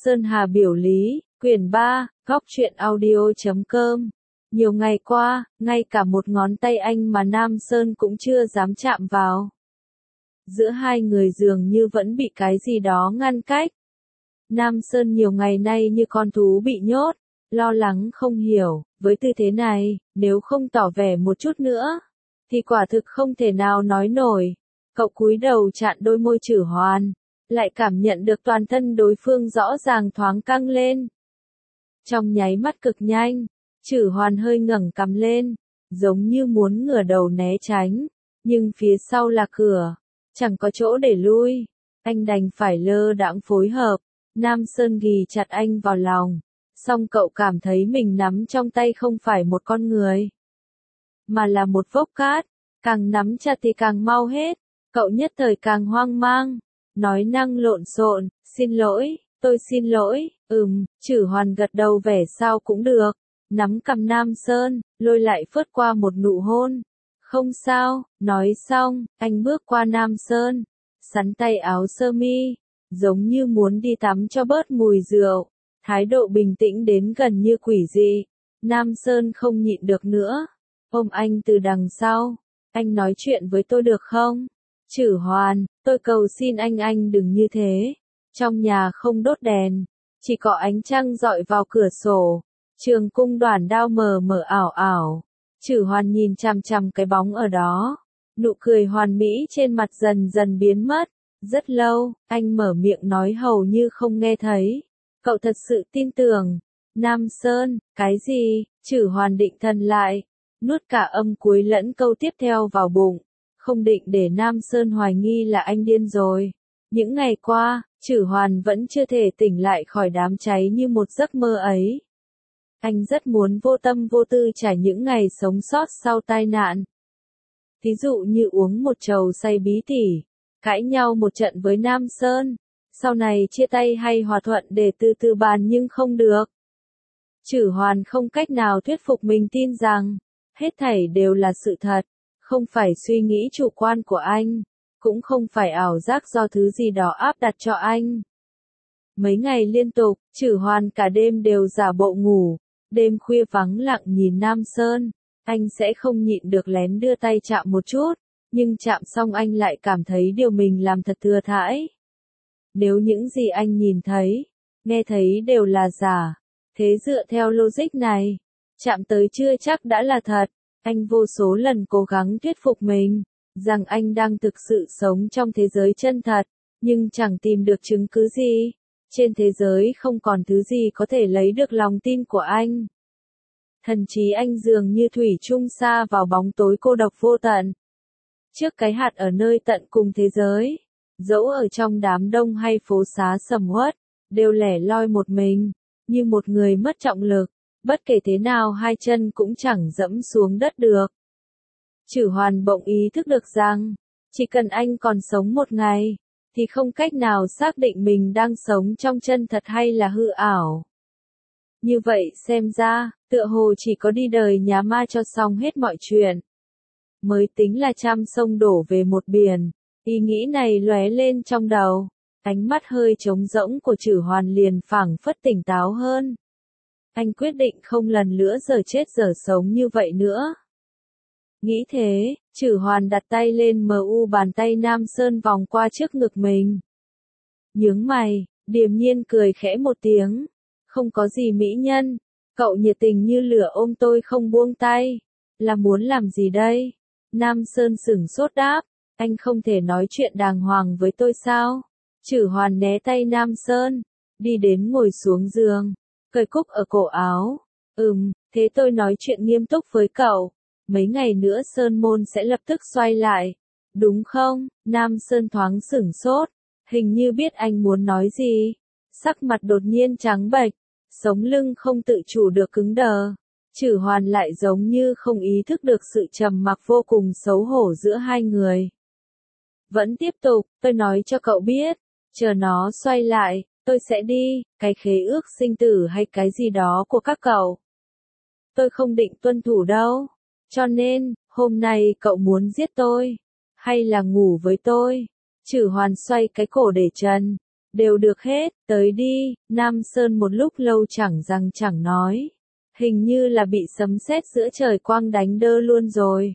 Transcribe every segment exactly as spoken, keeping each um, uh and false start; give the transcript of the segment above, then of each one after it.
Sơn Hà biểu lý, quyển ba, góc truyện audio chấm com. Nhiều ngày qua, ngay cả một ngón tay anh mà Nam Sơn cũng chưa dám chạm vào. Giữa hai người dường như vẫn bị cái gì đó ngăn cách. Nam Sơn nhiều ngày nay như con thú bị nhốt, lo lắng không hiểu, với tư thế này, nếu không tỏ vẻ một chút nữa, thì quả thực không thể nào nói nổi. Cậu cúi đầu chặn đôi môi Chử Hoan, lại cảm nhận được toàn thân đối phương rõ ràng thoáng căng lên. Trong nháy mắt cực nhanh, Chử Hoan hơi ngẩng cằm lên, giống như muốn ngửa đầu né tránh, nhưng phía sau là cửa, chẳng có chỗ để lui, anh đành phải lơ đãng phối hợp. Nam Sơn ghì chặt anh vào lòng, song cậu cảm thấy mình nắm trong tay không phải một con người, mà là một vốc cát, càng nắm chặt thì càng mau hết, cậu nhất thời càng hoang mang, nói năng lộn xộn, xin lỗi, tôi xin lỗi, ừm, Chử Hoan gật đầu vẻ sao cũng được, nắm cầm Nam Sơn, lôi lại phớt qua một nụ hôn, không sao, nói xong, anh bước qua Nam Sơn, sắn tay áo sơ mi, giống như muốn đi tắm cho bớt mùi rượu, thái độ bình tĩnh đến gần như quỷ dị. Nam Sơn không nhịn được nữa, ôm anh từ đằng sau, anh nói chuyện với tôi được không? Chử Hoan, tôi cầu xin anh anh đừng như thế, trong nhà không đốt đèn, chỉ có ánh trăng dọi vào cửa sổ, trường cung đoản đao mờ mờ ảo ảo. Chử Hoan nhìn chằm chằm cái bóng ở đó, nụ cười hoàn mỹ trên mặt dần dần biến mất. Rất lâu, anh mở miệng nói hầu như không nghe thấy. Cậu thật sự tin tưởng. Nam Sơn, cái gì? Chử Hoan định thần lại, nuốt cả âm cuối lẫn câu tiếp theo vào bụng, không định để Nam Sơn hoài nghi là anh điên rồi. Những ngày qua, Chử Hoan vẫn chưa thể tỉnh lại khỏi đám cháy như một giấc mơ ấy. Anh rất muốn vô tâm vô tư trải những ngày sống sót sau tai nạn. Ví dụ như uống một chầu say bí tỉ, cãi nhau một trận với Nam Sơn, sau này chia tay hay hòa thuận để từ từ bàn nhưng không được. Chử Hoan không cách nào thuyết phục mình tin rằng, hết thảy đều là sự thật, không phải suy nghĩ chủ quan của anh, cũng không phải ảo giác do thứ gì đó áp đặt cho anh. Mấy ngày liên tục, Chử Hoan cả đêm đều giả bộ ngủ, đêm khuya vắng lặng nhìn Nam Sơn, anh sẽ không nhịn được lén đưa tay chạm một chút. Nhưng chạm xong anh lại cảm thấy điều mình làm thật thừa thãi. Nếu những gì anh nhìn thấy, nghe thấy đều là giả, thế dựa theo logic này, chạm tới chưa chắc đã là thật. Anh vô số lần cố gắng thuyết phục mình, rằng anh đang thực sự sống trong thế giới chân thật, nhưng chẳng tìm được chứng cứ gì. Trên thế giới không còn thứ gì có thể lấy được lòng tin của anh. Thần trí anh dường như thủy chung xa vào bóng tối cô độc vô tận. Trước cái hạt ở nơi tận cùng thế giới, dẫu ở trong đám đông hay phố xá sầm uất, đều lẻ loi một mình, như một người mất trọng lực, bất kể thế nào hai chân cũng chẳng dẫm xuống đất được. Chử Hoan bỗng ý thức được rằng, chỉ cần anh còn sống một ngày, thì không cách nào xác định mình đang sống trong chân thật hay là hư ảo. Như vậy xem ra, tựa hồ chỉ có đi đời nhà ma cho xong hết mọi chuyện, mới tính là trăm sông đổ về một biển. Ý nghĩ này lóe lên trong đầu, ánh mắt hơi trống rỗng của Chử Hoan liền phảng phất tỉnh táo hơn. Anh quyết định không lần nữa giờ chết giờ sống như vậy nữa. Nghĩ thế, Chử Hoan đặt tay lên mờ u bàn tay Nam Sơn vòng qua trước ngực mình. Nhướng mày, điềm nhiên cười khẽ một tiếng. Không có gì mỹ nhân, cậu nhiệt tình như lửa ôm tôi không buông tay. Là muốn làm gì đây? Nam Sơn sửng sốt đáp, anh không thể nói chuyện đàng hoàng với tôi sao? Chử Hoan né tay Nam Sơn, đi đến ngồi xuống giường, cởi cúc ở cổ áo. Ừm, thế tôi nói chuyện nghiêm túc với cậu. Mấy ngày nữa Sơn Môn sẽ lập tức xoay lại. Đúng không? Nam Sơn thoáng sửng sốt, hình như biết anh muốn nói gì. Sắc mặt đột nhiên trắng bệch, sống lưng không tự chủ được cứng đờ. Chử Hoan lại giống như không ý thức được sự trầm mặc vô cùng xấu hổ giữa hai người. Vẫn tiếp tục, tôi nói cho cậu biết, chờ nó xoay lại, tôi sẽ đi, cái khế ước sinh tử hay cái gì đó của các cậu. Tôi không định tuân thủ đâu, cho nên, hôm nay cậu muốn giết tôi, hay là ngủ với tôi? Chử Hoan xoay cái cổ để trần, Đều được hết, tới đi, Nam Sơn một lúc lâu chẳng rằng chẳng nói. Hình như là bị sấm sét giữa trời quang đánh đơ luôn rồi.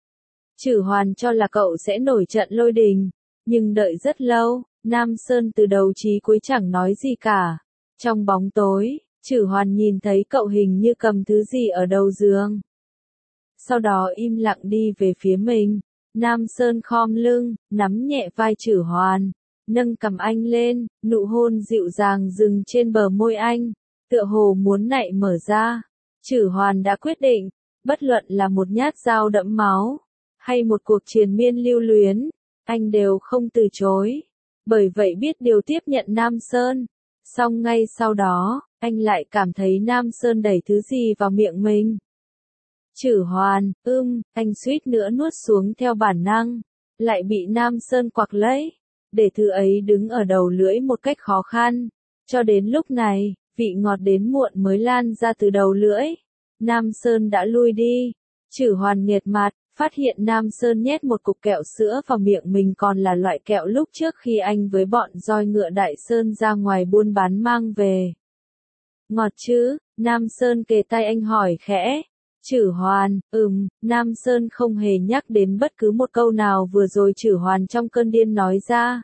Chử Hoàn cho là cậu sẽ nổi trận lôi đình, nhưng đợi rất lâu, Nam Sơn từ đầu chí cuối chẳng nói gì cả. Trong bóng tối, Chử Hoàn nhìn thấy cậu hình như cầm thứ gì ở đầu giường. Sau đó im lặng đi về phía mình. Nam Sơn khom lưng, nắm nhẹ vai Chử Hoàn, nâng cầm anh lên, nụ hôn dịu dàng dừng trên bờ môi anh, tựa hồ muốn nạy mở ra. Chử Hoàn đã quyết định, bất luận là một nhát dao đẫm máu, hay một cuộc triền miên lưu luyến, anh đều không từ chối. Bởi vậy biết điều tiếp nhận Nam Sơn. Song ngay sau đó, anh lại cảm thấy Nam Sơn đẩy thứ gì vào miệng mình. Chử Hoàn, ưm, anh suýt nữa nuốt xuống theo bản năng, lại bị Nam Sơn quặc lấy, để thứ ấy đứng ở đầu lưỡi một cách khó khăn. Cho đến lúc này, vị ngọt đến muộn mới lan ra từ đầu lưỡi. Nam Sơn đã lui đi. Chử Hoàn nghiệt mặt, phát hiện Nam Sơn nhét một cục kẹo sữa vào miệng mình còn là loại kẹo lúc trước khi anh với bọn roi ngựa Đại Sơn ra ngoài buôn bán mang về. Ngọt chứ? Nam Sơn kề tai anh hỏi khẽ. Chử Hoàn, ừm, Nam Sơn không hề nhắc đến bất cứ một câu nào vừa rồi Chử Hoàn trong cơn điên nói ra.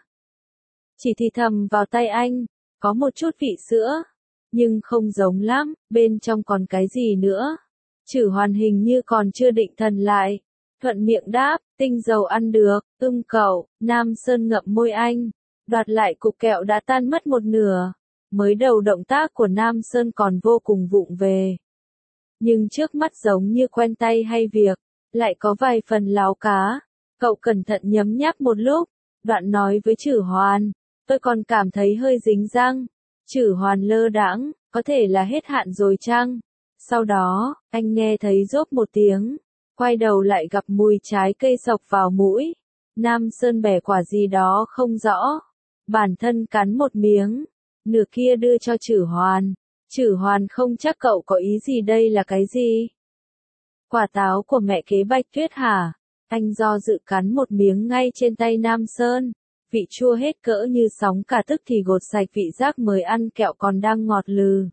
Chỉ thì thầm vào tay anh, có một chút vị sữa, nhưng không giống lắm, bên trong còn cái gì nữa. Chử Hoàn hình như còn chưa định thần lại, thuận miệng đáp, tinh dầu ăn được, ưm cậu. Nam Sơn ngậm môi anh, đoạt lại cục kẹo đã tan mất một nửa. Mới đầu động tác của Nam Sơn còn vô cùng vụng về, nhưng trước mắt giống như quen tay hay việc, lại có vài phần láo cá. Cậu cẩn thận nhấm nháp một lúc, đoạn nói với Chử Hoàn, tôi còn cảm thấy hơi dính răng. Chử Hoàn lơ đãng, có thể là hết hạn rồi chăng? Sau đó, anh nghe thấy rốp một tiếng, quay đầu lại gặp mùi trái cây sộc vào mũi. Nam Sơn bẻ quả gì đó không rõ, bản thân cắn một miếng, nửa kia đưa cho Chử Hoàn. Chử Hoàn không chắc cậu có ý gì, đây là cái gì? Quả táo của mẹ kế Bạch Tuyết hả? Anh do dự cắn một miếng ngay trên tay Nam Sơn. Vị chua hết cỡ như sóng cả, tức thì gột sạch vị giác mới ăn kẹo còn đang ngọt lừ.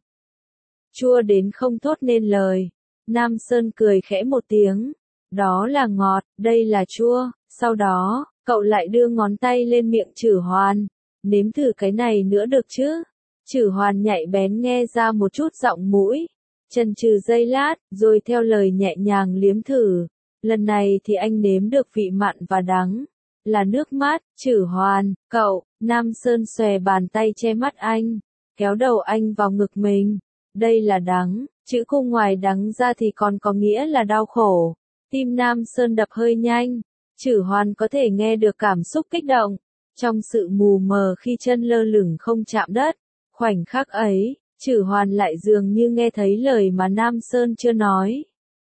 Chua đến không thốt nên lời. Nam Sơn cười khẽ một tiếng. Đó là ngọt, đây là chua. Sau đó, cậu lại đưa ngón tay lên miệng Chử Hoàn. Nếm thử cái này nữa được chứ? Chử Hoàn nhạy bén nghe ra một chút giọng mũi. Chần chừ giây lát, rồi theo lời nhẹ nhàng liếm thử. Lần này thì anh nếm được vị mặn và đắng. Là nước mắt. Chử Hoàn, cậu. Nam Sơn xòe bàn tay che mắt anh, kéo đầu anh vào ngực mình. Đây là đắng. Chữ cung ngoài đắng ra thì còn có nghĩa là đau khổ. Tim Nam Sơn đập hơi nhanh. Chử Hoàn có thể nghe được cảm xúc kích động. Trong sự mù mờ khi chân lơ lửng không chạm đất. Khoảnh khắc ấy, Chử Hoàn lại dường như nghe thấy lời mà Nam Sơn chưa nói.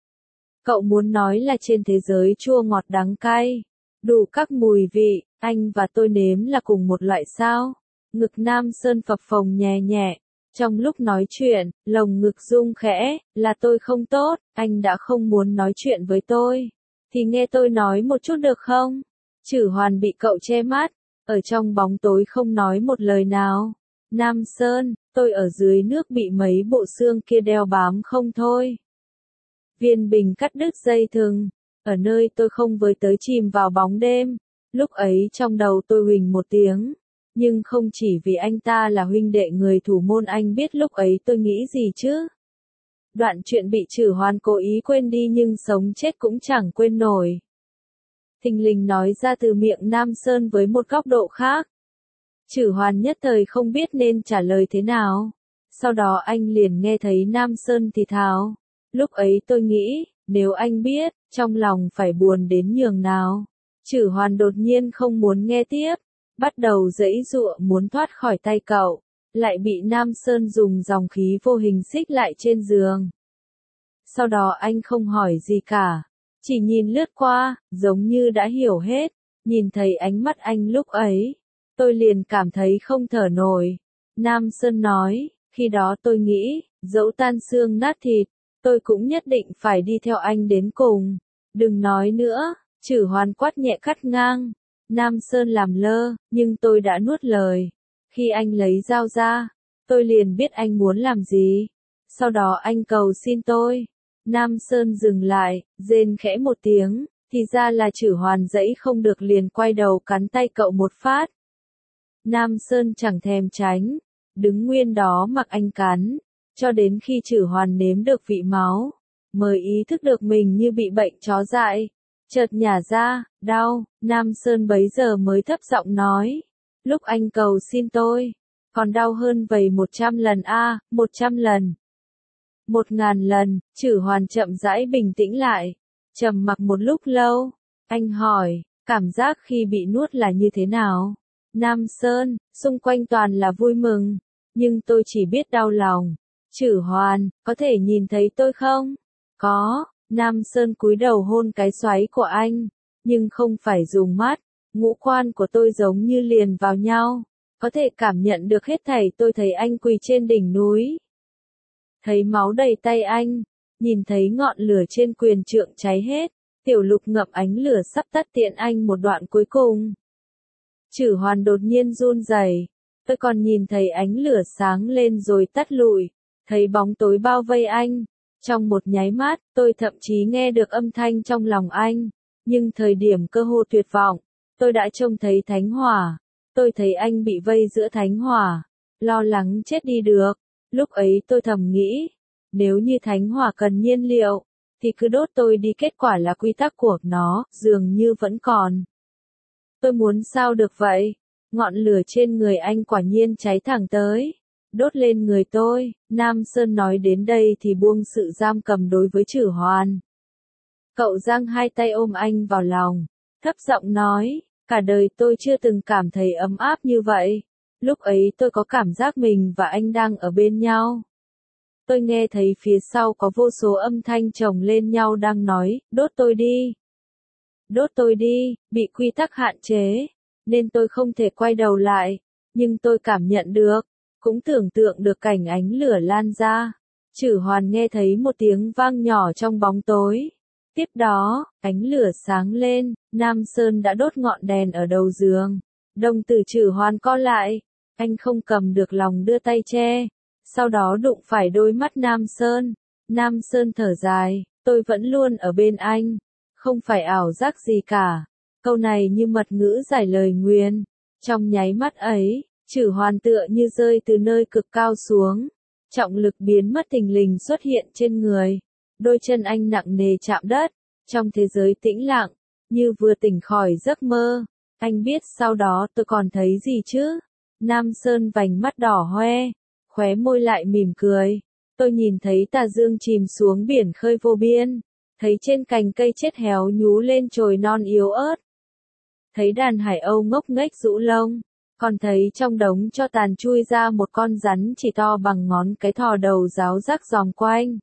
Cậu muốn nói là trên thế giới chua ngọt đắng cay, đủ các mùi vị, anh và tôi nếm là cùng một loại sao? Ngực Nam Sơn phập phồng nhẹ nhẹ. Trong lúc nói chuyện, lồng ngực rung khẽ, là tôi không tốt, anh đã không muốn nói chuyện với tôi. Thì nghe tôi nói một chút được không? Chử Hoàn bị cậu che mắt, ở trong bóng tối không nói một lời nào. Nam Sơn, tôi ở dưới nước bị mấy bộ xương kia đeo bám không thôi. Viên Bình cắt đứt dây thừng, ở nơi tôi không với tới chìm vào bóng đêm. Lúc ấy trong đầu tôi huỳnh một tiếng, nhưng không chỉ vì anh ta là huynh đệ người thủ môn, anh biết lúc ấy tôi nghĩ gì chứ? Đoạn chuyện bị Chử Hoàn cố ý quên đi nhưng sống chết cũng chẳng quên nổi. Thình lình nói ra từ miệng Nam Sơn với một góc độ khác. Chử Hoàn nhất thời không biết nên trả lời thế nào. Sau đó anh liền nghe thấy Nam Sơn thì thào. Lúc ấy tôi nghĩ, nếu anh biết, trong lòng phải buồn đến nhường nào. Chử Hoàn đột nhiên không muốn nghe tiếp, bắt đầu giãy giụa muốn thoát khỏi tay cậu, lại bị Nam Sơn dùng dòng khí vô hình xích lại trên giường. Sau đó anh không hỏi gì cả, chỉ nhìn lướt qua, giống như đã hiểu hết. Nhìn thấy ánh mắt anh lúc ấy, tôi liền cảm thấy không thở nổi. Nam Sơn nói, khi đó tôi nghĩ, dẫu tan xương nát thịt, tôi cũng nhất định phải đi theo anh đến cùng. Đừng nói nữa. Chử Hoàn quát nhẹ cắt ngang. Nam Sơn làm lơ, nhưng tôi đã nuốt lời. Khi anh lấy dao ra, tôi liền biết anh muốn làm gì. Sau đó anh cầu xin tôi. Nam Sơn dừng lại, rên khẽ một tiếng, thì ra là Chử Hoàn dãy không được liền quay đầu cắn tay cậu một phát. Nam Sơn chẳng thèm tránh, đứng nguyên đó mặc anh cắn, cho đến khi Chử Hoàn nếm được vị máu, mới ý thức được mình như bị bệnh chó dại. Chợt nhả ra, đau, Nam Sơn bấy giờ mới thấp giọng nói. Lúc anh cầu xin tôi, còn đau hơn vậy một trăm lần a, một trăm lần. Một ngàn lần, Chử Hoàn chậm rãi bình tĩnh lại, trầm mặc một lúc lâu, anh hỏi, cảm giác khi bị nuốt là như thế nào? Nam Sơn, xung quanh toàn là vui mừng, nhưng tôi chỉ biết đau lòng. Chử Hoàn, có thể nhìn thấy tôi không? Có, Nam Sơn cúi đầu hôn cái xoáy của anh, nhưng không phải dùng mắt, ngũ quan của tôi giống như liền vào nhau, có thể cảm nhận được hết thảy. Tôi thấy anh quỳ trên đỉnh núi, thấy máu đầy tay anh, nhìn thấy ngọn lửa trên quyền trượng cháy hết, Tiểu Lục ngậm ánh lửa sắp tắt tiện anh một đoạn cuối cùng. Chử Hoàn đột nhiên run rẩy, tôi còn nhìn thấy ánh lửa sáng lên rồi tắt lụi, thấy bóng tối bao vây anh. Trong một nháy mắt, tôi thậm chí nghe được âm thanh trong lòng anh, nhưng thời điểm cơ hồ tuyệt vọng, tôi đã trông thấy thánh hỏa. Tôi thấy anh bị vây giữa thánh hỏa, lo lắng chết đi được. Lúc ấy tôi thầm nghĩ, nếu như thánh hỏa cần nhiên liệu, thì cứ đốt tôi đi, kết quả là quy tắc của nó, dường như vẫn còn. Tôi muốn sao được vậy? Ngọn lửa trên người anh quả nhiên cháy thẳng tới, đốt lên người tôi. Nam Sơn nói đến đây thì buông sự giam cầm đối với Chử Hoàn. Cậu giang hai tay ôm anh vào lòng, thấp giọng nói, cả đời tôi chưa từng cảm thấy ấm áp như vậy. Lúc ấy tôi có cảm giác mình và anh đang ở bên nhau. Tôi nghe thấy phía sau có vô số âm thanh chồng lên nhau đang nói, đốt tôi đi. Đốt tôi đi, bị quy tắc hạn chế, nên tôi không thể quay đầu lại, nhưng tôi cảm nhận được, cũng tưởng tượng được cảnh ánh lửa lan ra. Chử Hoàn nghe thấy một tiếng vang nhỏ trong bóng tối. Tiếp đó, ánh lửa sáng lên, Nam Sơn đã đốt ngọn đèn ở đầu giường. Đồng tử Chử Hoàn co lại, anh không cầm được lòng đưa tay che, sau đó đụng phải đôi mắt Nam Sơn. Nam Sơn thở dài, tôi vẫn luôn ở bên anh, không phải ảo giác gì cả. Câu này như mật ngữ giải lời nguyền. Trong nháy mắt ấy, Chử Hoàn tựa như rơi từ nơi cực cao xuống, trọng lực biến mất thình lình xuất hiện trên người. Đôi chân anh nặng nề chạm đất, trong thế giới tĩnh lặng, như vừa tỉnh khỏi giấc mơ. Anh biết sau đó tôi còn thấy gì chứ? Nam Sơn vành mắt đỏ hoe, khóe môi lại mỉm cười. Tôi nhìn thấy tà dương chìm xuống biển khơi vô biên, thấy trên cành cây chết héo nhú lên chồi non yếu ớt, thấy đàn hải âu ngốc nghếch rũ lông, còn thấy trong đống cho tàn chui ra một con rắn chỉ to bằng ngón cái thò đầu ráo rác giòm quanh.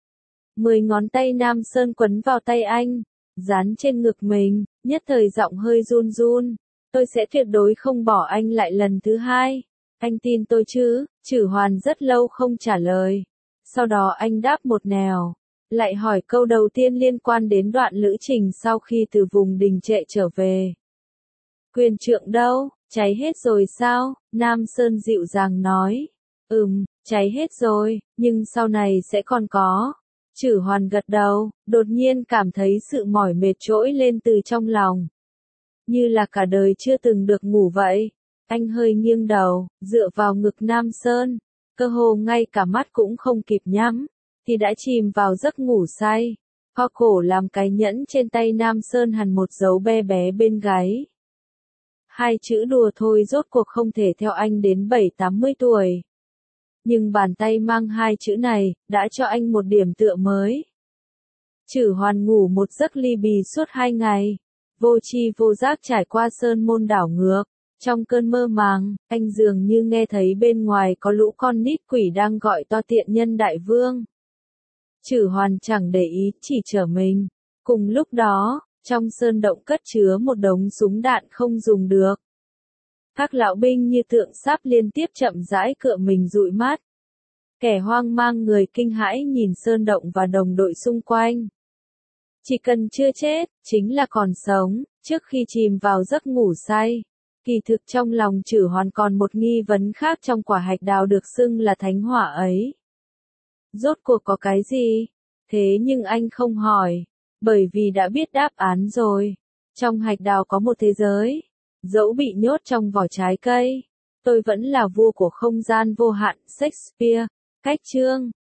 Mười ngón tay Nam Sơn quấn vào tay anh, dán trên ngực mình, nhất thời giọng hơi run run. Tôi sẽ tuyệt đối không bỏ anh lại lần thứ hai. Anh tin tôi chứ? Chử Hoàn rất lâu không trả lời. Sau đó anh đáp một nẻo, lại hỏi câu đầu tiên liên quan đến đoạn lữ trình sau khi từ vùng đình trệ trở về. Quyền trượng đâu? Cháy hết rồi sao? Nam Sơn dịu dàng nói. Ừm, cháy hết rồi, nhưng sau này sẽ còn có. Chử Hoàn gật đầu, đột nhiên cảm thấy sự mỏi mệt trỗi lên từ trong lòng. Như là cả đời chưa từng được ngủ vậy. Anh hơi nghiêng đầu, dựa vào ngực Nam Sơn, cơ hồ ngay cả mắt cũng không kịp nhắm, thì đã chìm vào giấc ngủ say. Ho cổ làm cái nhẫn trên tay Nam Sơn hằn một dấu bé bé bên gáy. Hai chữ đùa thôi rốt cuộc không thể theo anh đến bảy tám mươi tuổi. Nhưng bàn tay mang hai chữ này, đã cho anh một điểm tựa mới. Chử Hoàn ngủ một giấc ly bì suốt hai ngày, vô tri vô giác trải qua sơn môn đảo ngược. Trong cơn mơ màng, anh dường như nghe thấy bên ngoài có lũ con nít quỷ đang gọi to tiện nhân đại vương. Chử Hoàn chẳng để ý, chỉ chở mình. Cùng lúc đó, trong sơn động cất chứa một đống súng đạn không dùng được. Các lão binh như tượng sáp liên tiếp chậm rãi cựa mình dụi mắt. Kẻ hoang mang người kinh hãi nhìn sơn động và đồng đội xung quanh. Chỉ cần chưa chết, chính là còn sống, trước khi chìm vào giấc ngủ say. Kỳ thực trong lòng Chử Hoán còn một nghi vấn khác trong quả hạch đào được xưng là thánh hỏa ấy. Rốt cuộc có cái gì? Thế nhưng anh không hỏi, bởi vì đã biết đáp án rồi. Trong hạch đào có một thế giới, dẫu bị nhốt trong vỏ trái cây, tôi vẫn là vua của không gian vô hạn. Shakespeare. Cách chương